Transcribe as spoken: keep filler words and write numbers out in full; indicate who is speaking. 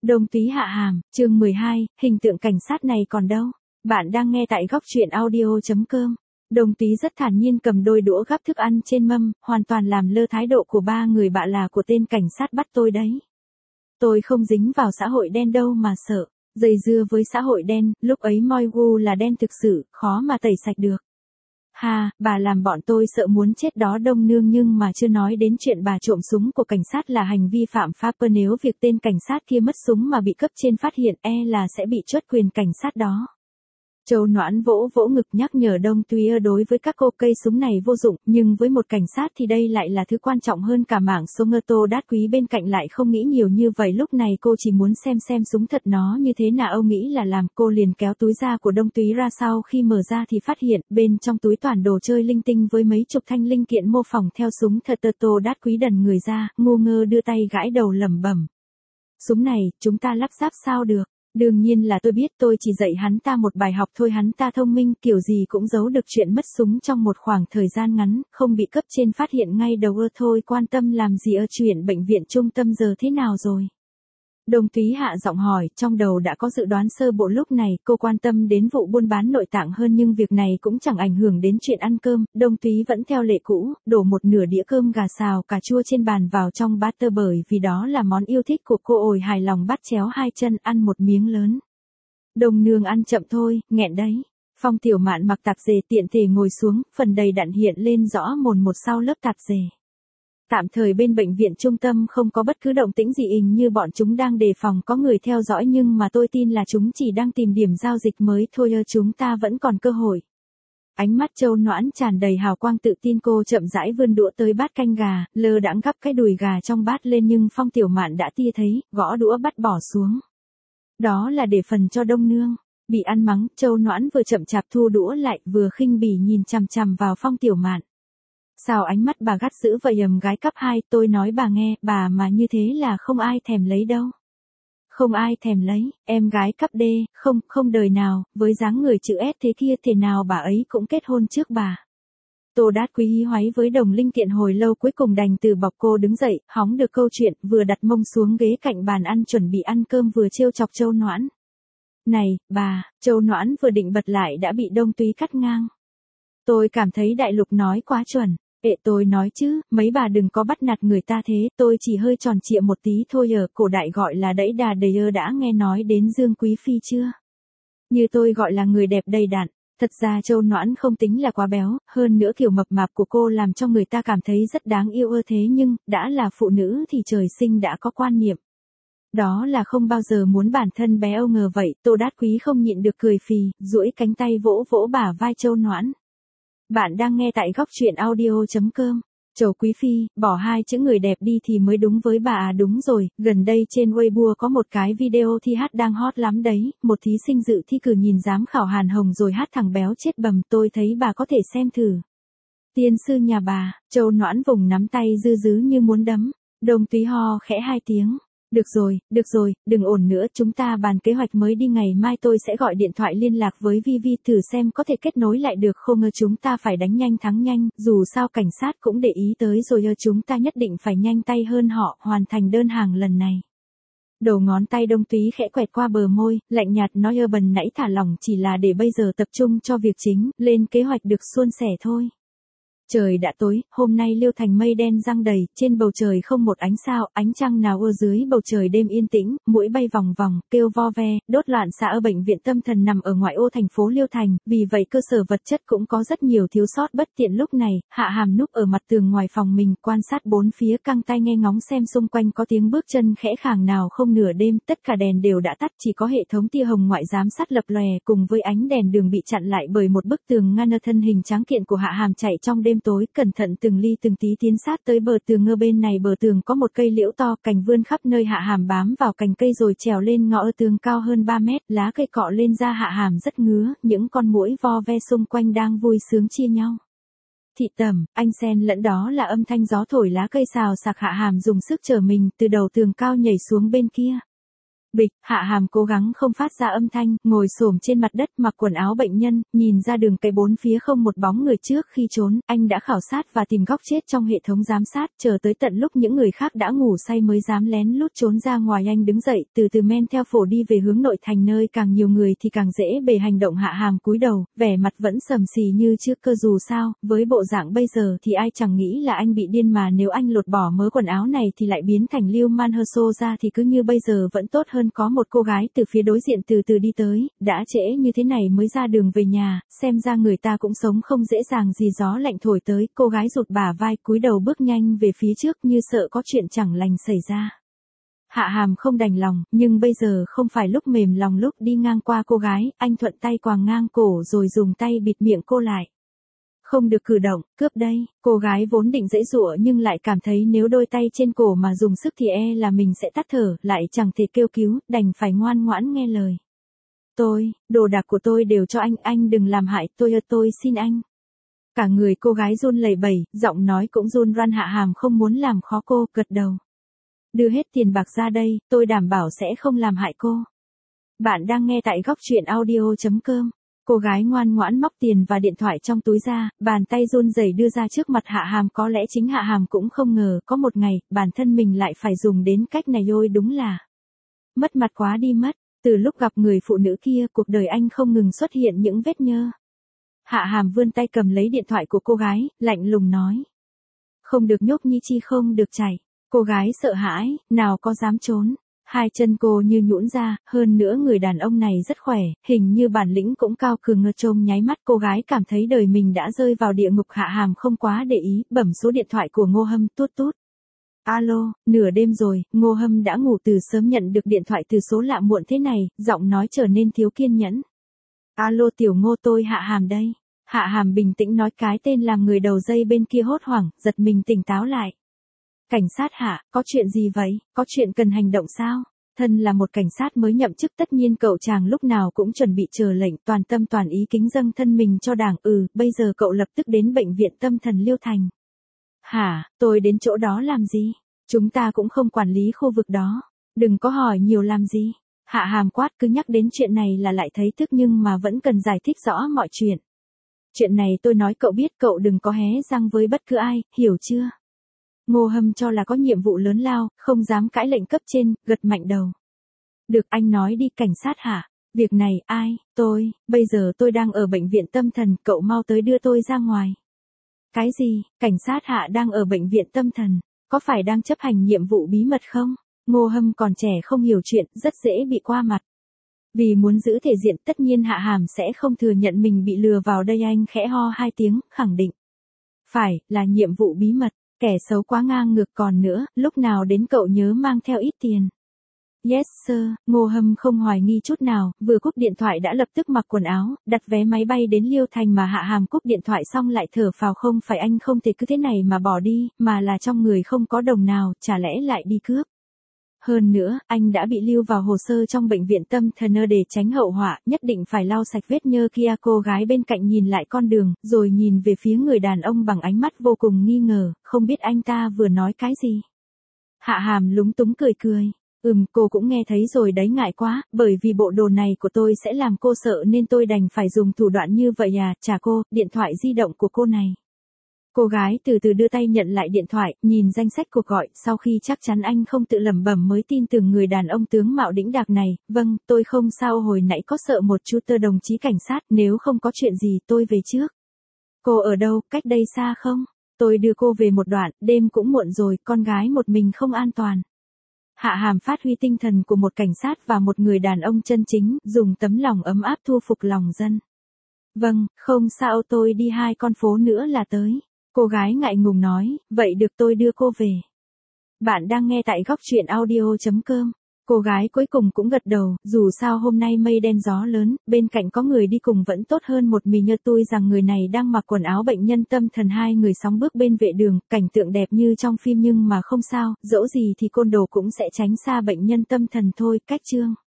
Speaker 1: Đông Túy hạ hàm, chương mười hai, hình tượng cảnh sát này còn đâu? Bạn đang nghe tại góc truyện audio chấm com. Đông Túy rất thản nhiên cầm đôi đũa gắp thức ăn trên mâm, hoàn toàn làm lơ thái độ của ba người bạn là của tên cảnh sát bắt tôi đấy. Tôi không dính vào xã hội đen đâu mà sợ, dây dưa với xã hội đen, lúc ấy Moi Gu là đen thực sự, khó mà tẩy sạch được. Ha, bà làm bọn tôi sợ muốn chết đó Đông Nương, nhưng mà chưa nói đến chuyện bà trộm súng của cảnh sát là hành vi phạm pháp, nếu việc tên cảnh sát kia mất súng mà bị cấp trên phát hiện e là sẽ bị truất quyền cảnh sát đó. Châu Noãn vỗ vỗ ngực nhắc nhở Đông Túy đối với các cô cây súng này vô dụng, nhưng với một cảnh sát thì đây lại là thứ quan trọng hơn cả mạng số. Ngơ Tô Đát Quý bên cạnh lại không nghĩ nhiều như vậy, lúc này cô chỉ muốn xem xem súng thật nó như thế nào. Âu nghĩ là làm, cô liền kéo túi da của Đông Túy ra, sau khi mở ra thì phát hiện bên trong túi toàn đồ chơi linh tinh với mấy chục thanh linh kiện mô phỏng theo súng thật. Tô Đát Quý đần người ra, ngu ngơ đưa tay gãi đầu lẩm bẩm. Súng này, chúng ta lắp ráp sao được? Đương nhiên là tôi biết, tôi chỉ dạy hắn ta một bài học thôi. Hắn ta thông minh, kiểu gì cũng giấu được chuyện mất súng trong một khoảng thời gian ngắn, không bị cấp trên phát hiện ngay đầu ơ thôi. Quan tâm làm gì ơ, chuyện bệnh viện trung tâm giờ thế nào rồi? Đông Túy hạ giọng hỏi, trong đầu đã có dự đoán sơ bộ. Lúc này cô quan tâm đến vụ buôn bán nội tạng hơn, nhưng việc này cũng chẳng ảnh hưởng đến chuyện ăn cơm. Đông Túy vẫn theo lệ cũ, đổ một nửa đĩa cơm gà xào cà chua trên bàn vào trong bát tơ, bởi vì đó là món yêu thích của cô. Ồi hài lòng bắt chéo hai chân ăn một miếng lớn. Đông Nương ăn chậm thôi, nghẹn đấy. Phong Tiểu Mạn mặc tạp dề tiện thể ngồi xuống, phần đầy đặn hiện lên rõ mồn một sau lớp tạp dề. Tạm thời bên bệnh viện trung tâm không có bất cứ động tĩnh gì, hình như bọn chúng đang đề phòng có người theo dõi, nhưng mà tôi tin là chúng chỉ đang tìm điểm giao dịch mới thôi. Ơ, chúng ta vẫn còn cơ hội. Ánh mắt Châu Noãn tràn đầy hào quang tự tin, cô chậm rãi vươn đũa tới bát canh gà, lơ đãng gắp cái đùi gà trong bát lên, nhưng Phong Tiểu Mạn đã tia thấy, gõ đũa bắt bỏ xuống. Đó là để phần cho Đông Nương. Bị ăn mắng, Châu Noãn vừa chậm chạp thu đũa lại, vừa khinh bỉ nhìn chằm chằm vào Phong Tiểu Mạn. Sao ánh mắt bà gắt dữ vậy ầm gái cấp hai, tôi nói bà nghe, bà mà như thế là không ai thèm lấy đâu. Không ai thèm lấy, em gái cấp D, không, không đời nào, với dáng người chữ S thế kia thế nào bà ấy cũng kết hôn trước bà. Tô Đát Quý hí hoáy với đồng linh kiện hồi lâu, cuối cùng đành từ bọc. Cô đứng dậy, hóng được câu chuyện, vừa đặt mông xuống ghế cạnh bàn ăn chuẩn bị ăn cơm, vừa trêu chọc Châu Noãn. Này, bà, Châu Noãn vừa định bật lại đã bị Đông Túy cắt ngang. Tôi cảm thấy đại lục nói quá chuẩn. Ệ, tôi nói chứ, mấy bà đừng có bắt nạt người ta thế, tôi chỉ hơi tròn trịa một tí thôi. Ở cổ đại gọi là đẫy đà đầy ơ, đã nghe nói đến Dương Quý Phi chưa? Như tôi gọi là người đẹp đầy đặn. Thật ra Châu Noãn không tính là quá béo, hơn nữa kiểu mập mạp của cô làm cho người ta cảm thấy rất đáng yêu ơ, thế nhưng, đã là phụ nữ thì trời sinh đã có quan niệm. Đó là không bao giờ muốn bản thân béo ngờ vậy. Tô Đát Quý không nhịn được cười phì, duỗi cánh tay vỗ vỗ bả vai Châu Noãn. Bạn đang nghe tại góc truyện audio chấm com. Châu Quý Phi, bỏ hai chữ người đẹp đi thì mới đúng với bà à. Đúng rồi, gần đây trên Weibo có một cái video thi hát đang hot lắm đấy, một thí sinh dự thi cử nhìn giám khảo Hàn Hồng rồi hát thằng béo chết bầm, tôi thấy bà có thể xem thử. Tiên sư nhà bà, Châu Noãn vùng nắm tay dư dứ như muốn đấm. Đông Túy ho khẽ hai tiếng. Được rồi, được rồi, đừng ồn nữa, chúng ta bàn kế hoạch mới đi, ngày mai tôi sẽ gọi điện thoại liên lạc với Vi Vi thử xem có thể kết nối lại được không. Ngờ chúng ta phải đánh nhanh thắng nhanh, dù sao cảnh sát cũng để ý tới rồi. Ơ, chúng ta nhất định phải nhanh tay hơn họ, hoàn thành đơn hàng lần này. Đầu ngón tay Đông Túy khẽ quẹt qua bờ môi, lạnh nhạt nói, ơ bần nãy thả lỏng chỉ là để bây giờ tập trung cho việc chính, lên kế hoạch được suôn sẻ thôi. Trời đã tối, hôm nay Liêu Thành mây đen giăng đầy, trên bầu trời không một ánh sao, ánh trăng nào ở dưới bầu trời đêm yên tĩnh, muỗi bay vòng vòng, kêu vo ve, đốt loạn xạ. Ở bệnh viện tâm thần nằm ở ngoại ô thành phố Liêu Thành, vì vậy cơ sở vật chất cũng có rất nhiều thiếu sót bất tiện. Lúc này, Hạ Hàm núp ở mặt tường ngoài phòng mình, quan sát bốn phía, căng tai nghe ngóng xem xung quanh có tiếng bước chân khẽ khàng nào không. Nửa đêm, tất cả đèn đều đã tắt, chỉ có hệ thống tia hồng ngoại giám sát lập lòe, cùng với ánh đèn đường bị chặn lại bởi một bức tường ngăn. Thân hình tráng kiện của Hạ Hàm chạy trong đêm tối, cẩn thận từng ly từng tí tiến sát tới bờ tường. Ngơ bên này bờ tường có một cây liễu to, cành vươn khắp nơi. Hạ Hàm bám vào cành cây rồi trèo lên ngõ. Tường cao hơn ba mét, lá cây cọ lên da Hạ Hàm rất ngứa, những con muỗi vo ve xung quanh đang vui sướng chia nhau. Thị tầm, anh xen lẫn đó là âm thanh gió thổi lá cây xào xạc. Hạ Hàm dùng sức trở mình từ đầu tường cao nhảy xuống bên kia. Bịch, Hạ Hàm cố gắng không phát ra âm thanh, ngồi xổm trên mặt đất mặc quần áo bệnh nhân, nhìn ra đường cái bốn phía không một bóng người. Trước khi trốn, anh đã khảo sát và tìm góc chết trong hệ thống giám sát, chờ tới tận lúc những người khác đã ngủ say mới dám lén lút trốn ra ngoài. Anh đứng dậy, từ từ men theo phổ đi về hướng nội thành, nơi càng nhiều người thì càng dễ bề hành động. Hạ Hàm cúi đầu, vẻ mặt vẫn sầm sì như trước, cơ dù sao, với bộ dạng bây giờ thì ai chẳng nghĩ là anh bị điên, mà nếu anh lột bỏ mớ quần áo này thì lại biến thành Lưu Man Hơ Xô ra thì cứ như bây giờ vẫn tốt hơn. Có một cô gái từ phía đối diện từ từ đi tới, đã trễ như thế này mới ra đường về nhà, xem ra người ta cũng sống không dễ dàng gì. Gió lạnh thổi tới, cô gái rụt bả vai cúi đầu bước nhanh về phía trước như sợ có chuyện chẳng lành xảy ra. Hạ Hàm không đành lòng, nhưng bây giờ không phải lúc mềm lòng. Lúc đi ngang qua cô gái, anh thuận tay quàng ngang cổ rồi dùng tay bịt miệng cô lại. Không được cử động, cướp đây. Cô gái vốn định giãy giụa nhưng lại cảm thấy nếu đôi tay trên cổ mà dùng sức thì e là mình sẽ tắt thở, lại chẳng thể kêu cứu, đành phải ngoan ngoãn nghe lời. Tôi, đồ đạc của tôi đều cho anh, anh đừng làm hại tôi, tôi xin anh. Cả người cô gái run lẩy bẩy, giọng nói cũng run run. Hạ Hàm không muốn làm khó cô, gật đầu. Đưa hết tiền bạc ra đây, tôi đảm bảo sẽ không làm hại cô. Bạn đang nghe tại góc truyện audio chấm com. Cô gái ngoan ngoãn móc tiền và điện thoại trong túi ra, bàn tay run rẩy đưa ra trước mặt Hạ Hàm. Có lẽ chính Hạ Hàm cũng không ngờ, có một ngày, bản thân mình lại phải dùng đến cách này. Ôi đúng là mất mặt quá đi mất. Từ lúc gặp người phụ nữ kia, cuộc đời anh không ngừng xuất hiện những vết nhơ. Hạ Hàm vươn tay cầm lấy điện thoại của cô gái, lạnh lùng nói. Không được nhúc nhi chi, không được chạy. Cô gái sợ hãi, nào có dám trốn. Hai chân cô như nhũn ra, hơn nữa người đàn ông này rất khỏe, hình như bản lĩnh cũng cao cường. Ngơ trông nháy mắt, cô gái cảm thấy đời mình đã rơi vào địa ngục. Hạ Hàm không quá để ý, bấm số điện thoại của Ngô Hâm. Tút tút. Alo, nửa đêm rồi, Ngô Hâm đã ngủ từ sớm, nhận được điện thoại từ số lạ muộn thế này, giọng nói trở nên thiếu kiên nhẫn. Alo Tiểu Ngô, tôi Hạ Hàm đây. Hạ Hàm bình tĩnh nói cái tên làm người đầu dây bên kia hốt hoảng, giật mình tỉnh táo lại. Cảnh sát Hạ, có chuyện gì vậy, có chuyện cần hành động sao? Thân là một cảnh sát mới nhậm chức, tất nhiên cậu chàng lúc nào cũng chuẩn bị chờ lệnh, toàn tâm toàn ý kính dâng thân mình cho đảng. Ừ, bây giờ cậu lập tức đến bệnh viện tâm thần Liêu Thành. Hả, tôi đến chỗ đó làm gì? Chúng ta cũng không quản lý khu vực đó. Đừng có hỏi nhiều làm gì. Hạ Hàm quát, cứ nhắc đến chuyện này là lại thấy tức nhưng mà vẫn cần giải thích rõ mọi chuyện. Chuyện này tôi nói cậu biết, cậu đừng có hé răng với bất cứ ai, hiểu chưa? Ngô Hâm cho là có nhiệm vụ lớn lao, không dám cãi lệnh cấp trên, gật mạnh đầu. Được, anh nói đi. Cảnh sát Hạ. Việc này, ai, tôi, bây giờ tôi đang ở bệnh viện tâm thần, cậu mau tới đưa tôi ra ngoài. Cái gì, cảnh sát Hạ đang ở bệnh viện tâm thần, có phải đang chấp hành nhiệm vụ bí mật không? Ngô Hâm còn trẻ không hiểu chuyện, rất dễ bị qua mặt. Vì muốn giữ thể diện, tất nhiên Hạ Hàm sẽ không thừa nhận mình bị lừa vào đây. Anh khẽ ho hai tiếng, khẳng định. Phải, là nhiệm vụ bí mật, kẻ xấu quá ngang ngược. Còn nữa, lúc nào đến cậu nhớ mang theo ít tiền. Yes sir, Ngô Hâm không hoài nghi chút nào, vừa cúp điện thoại đã lập tức mặc quần áo, đặt vé máy bay đến Liêu Thành. Mà Hạ Hàm cúp điện thoại xong lại thở phào, không phải anh không thể cứ thế này mà bỏ đi, mà là trong người không có đồng nào, chả lẽ lại đi cướp. Hơn nữa, anh đã bị lưu vào hồ sơ trong bệnh viện tâm thần, để tránh hậu họa, nhất định phải lau sạch vết nhơ kia. Cô gái bên cạnh nhìn lại con đường, rồi nhìn về phía người đàn ông bằng ánh mắt vô cùng nghi ngờ, không biết anh ta vừa nói cái gì. Hạ Hàm lúng túng cười cười. Ừm, cô cũng nghe thấy rồi đấy, ngại quá, bởi vì bộ đồ này của tôi sẽ làm cô sợ nên tôi đành phải dùng thủ đoạn như vậy à. Chà cô, điện thoại di động của cô này. Cô gái từ từ đưa tay nhận lại điện thoại, nhìn danh sách cuộc gọi, sau khi chắc chắn anh không tự lẩm bẩm mới tin tưởng người đàn ông tướng mạo đĩnh đạc này. Vâng, tôi không sao, hồi nãy có sợ một chút tơ đồng chí cảnh sát, nếu không có chuyện gì tôi về trước. Cô ở đâu, cách đây xa không? Tôi đưa cô về một đoạn, đêm cũng muộn rồi, con gái một mình không an toàn. Hạ Hàm phát huy tinh thần của một cảnh sát và một người đàn ông chân chính, dùng tấm lòng ấm áp thu phục lòng dân. Vâng, không sao, tôi đi hai con phố nữa là tới. Cô gái ngại ngùng nói, vậy được, tôi đưa cô về. Bạn đang nghe tại góc truyện audio chấm com. Cô gái cuối cùng cũng gật đầu, dù sao hôm nay mây đen gió lớn, bên cạnh có người đi cùng vẫn tốt hơn một mình. Nhớ tôi rằng người này đang mặc quần áo bệnh nhân tâm thần. Hai người sóng bước bên vệ đường, cảnh tượng đẹp như trong phim nhưng mà không sao, dẫu gì thì côn đồ cũng sẽ tránh xa bệnh nhân tâm thần thôi. Cách chương